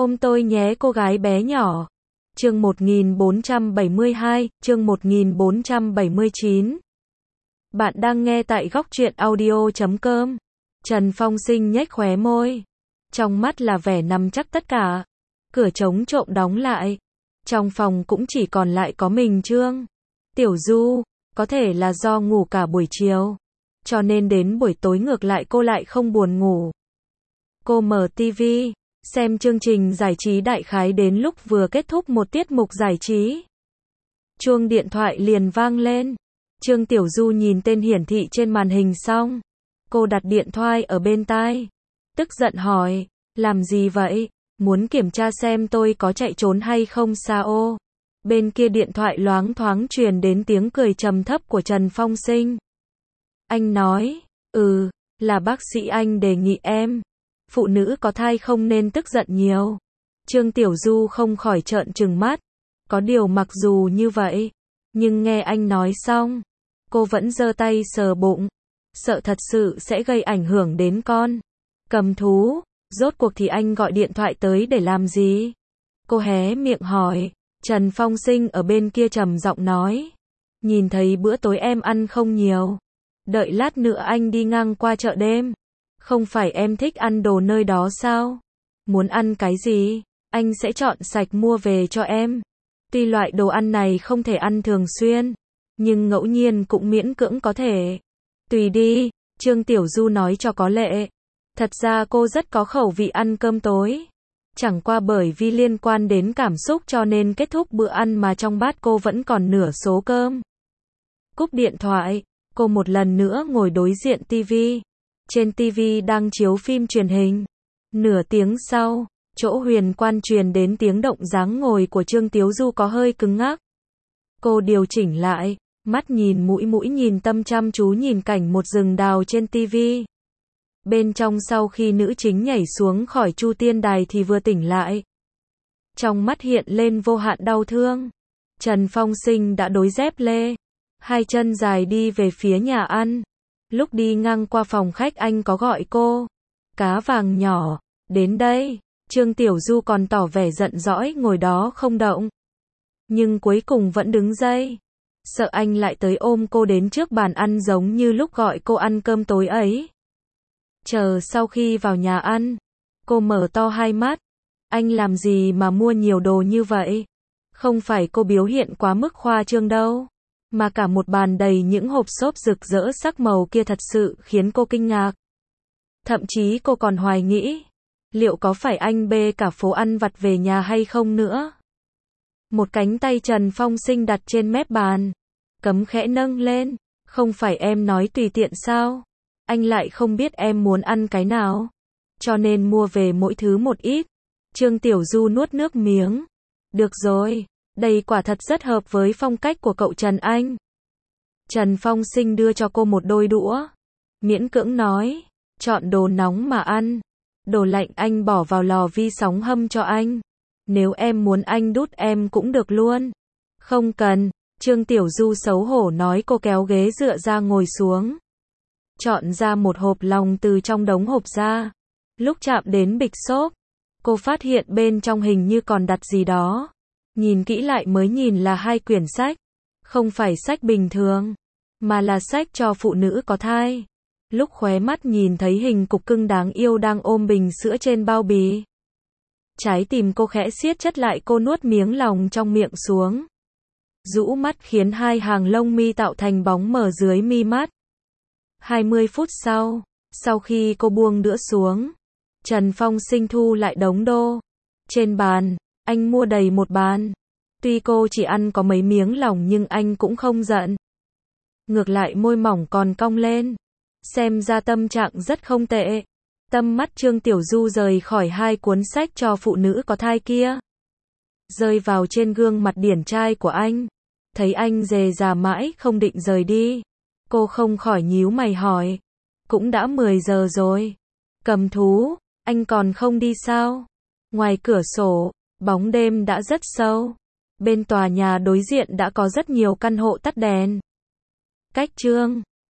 Ôm tôi nhé cô gái bé nhỏ. Chương 1472, chương 1479. Bạn đang nghe tại góc truyện audio.com. Trần Phong Sinh nhếch khóe môi. Trong mắt là vẻ nắm chắc tất cả. Cửa trống trộm đóng lại. Trong phòng cũng chỉ còn lại có mình Trương Tiểu Du. Có thể là do ngủ cả buổi chiều, cho nên đến buổi tối ngược lại cô lại không buồn ngủ. Cô mở tivi, xem chương trình giải trí đại khái đến lúc vừa kết thúc một tiết mục giải trí. Chuông điện thoại liền vang lên. Trương Tiểu Du nhìn tên hiển thị trên màn hình xong. Cô đặt điện thoại ở bên tai. Tức giận hỏi, làm gì vậy? Muốn kiểm tra xem tôi có chạy trốn hay không sao? Bên kia điện thoại loáng thoáng truyền đến tiếng cười trầm thấp của Trần Phong Sinh. Anh nói, là bác sĩ anh đề nghị em. Phụ nữ có thai không nên tức giận nhiều. Trương Tiểu Du không khỏi trợn trừng mắt. Có điều mặc dù như vậy, nhưng nghe anh nói xong, cô vẫn giơ tay sờ bụng. Sợ thật sự sẽ gây ảnh hưởng đến con. Cầm thú, rốt cuộc thì anh gọi điện thoại tới để làm gì? Cô hé miệng hỏi. Trần Phong Sinh ở bên kia trầm giọng nói. Nhìn thấy bữa tối em ăn không nhiều. Đợi lát nữa anh đi ngang qua chợ đêm. Không phải em thích ăn đồ nơi đó sao? Muốn ăn cái gì? Anh sẽ chọn sạch mua về cho em. Tuy loại đồ ăn này không thể ăn thường xuyên, nhưng ngẫu nhiên cũng miễn cưỡng có thể. Tùy đi, Trương Tiểu Du nói cho có lệ. Thật ra cô rất có khẩu vị ăn cơm tối. Chẳng qua bởi vì liên quan đến cảm xúc cho nên kết thúc bữa ăn mà trong bát cô vẫn còn nửa số cơm. Cúp điện thoại, cô một lần nữa ngồi đối diện tivi. Trên tivi đang chiếu phim truyền hình. Nửa tiếng sau, chỗ huyền quan truyền đến tiếng động dáng ngồi của Trương Tiểu Du có hơi cứng ngắc. Cô điều chỉnh lại, mắt nhìn mũi nhìn tâm chăm chú nhìn cảnh một rừng đào trên tivi. Bên trong sau khi nữ chính nhảy xuống khỏi Chu Tiên Đài thì vừa tỉnh lại. Trong mắt hiện lên vô hạn đau thương. Trần Phong Sinh đã đối dép lê, hai chân dài đi về phía nhà ăn. Lúc đi ngang qua phòng khách anh có gọi cô. Cá vàng nhỏ, đến đây. Trương Tiểu Du còn tỏ vẻ giận dỗi ngồi đó không động. Nhưng cuối cùng vẫn đứng dậy. Sợ anh lại tới ôm cô đến trước bàn ăn giống như lúc gọi cô ăn cơm tối ấy. Chờ sau khi vào nhà ăn, cô mở to hai mắt. Anh làm gì mà mua nhiều đồ như vậy? Không phải cô biểu hiện quá mức khoa trương đâu, mà cả một bàn đầy những hộp xốp rực rỡ sắc màu kia thật sự khiến cô kinh ngạc. Thậm chí cô còn hoài nghĩ, liệu có phải anh bê cả phố ăn vặt về nhà hay không nữa? Một cánh tay Trần Phong Sinh đặt trên mép bàn, cấm khẽ nâng lên. Không phải em nói tùy tiện sao? Anh lại không biết em muốn ăn cái nào, cho nên mua về mỗi thứ một ít. Trương Tiểu Du nuốt nước miếng. Được rồi, đây quả thật rất hợp với phong cách của cậu Trần anh. Trần Phong Sinh đưa cho cô một đôi đũa. Miễn cưỡng nói, chọn đồ nóng mà ăn. Đồ lạnh anh bỏ vào lò vi sóng hâm cho anh. Nếu em muốn anh đút em cũng được luôn. Không cần, Trương Tiểu Du xấu hổ nói. Cô kéo ghế dựa ra ngồi xuống. Chọn ra một hộp lòng từ trong đống hộp ra. Lúc chạm đến bịch xốp, cô phát hiện bên trong hình như còn đặt gì đó. Nhìn kỹ lại mới nhìn là hai quyển sách. Không phải sách bình thường, mà là sách cho phụ nữ có thai. Lúc khóe mắt nhìn thấy hình cục cưng đáng yêu đang ôm bình sữa trên bao bì. Trái tim cô khẽ siết chặt lại, cô nuốt miếng lòng trong miệng xuống. Rũ mắt khiến hai hàng lông mi tạo thành bóng mờ dưới mi mắt. 20 phút sau khi cô buông đũa xuống, Trần Phong Sinh thu lại đống đô. Trên bàn, anh mua đầy một bàn. Tuy cô chỉ ăn có mấy miếng lòng nhưng anh cũng không giận. Ngược lại môi mỏng còn cong lên. Xem ra tâm trạng rất không tệ. Tâm mắt Trương Tiểu Du rời khỏi hai cuốn sách cho phụ nữ có thai kia, rơi vào trên gương mặt điển trai của anh. Thấy anh rề rà mãi không định rời đi, cô không khỏi nhíu mày hỏi. Cũng đã 10 giờ rồi. Cầm thú, anh còn không đi sao? Ngoài cửa sổ, bóng đêm đã rất sâu. Bên tòa nhà đối diện đã có rất nhiều căn hộ tắt đèn. Cách Trương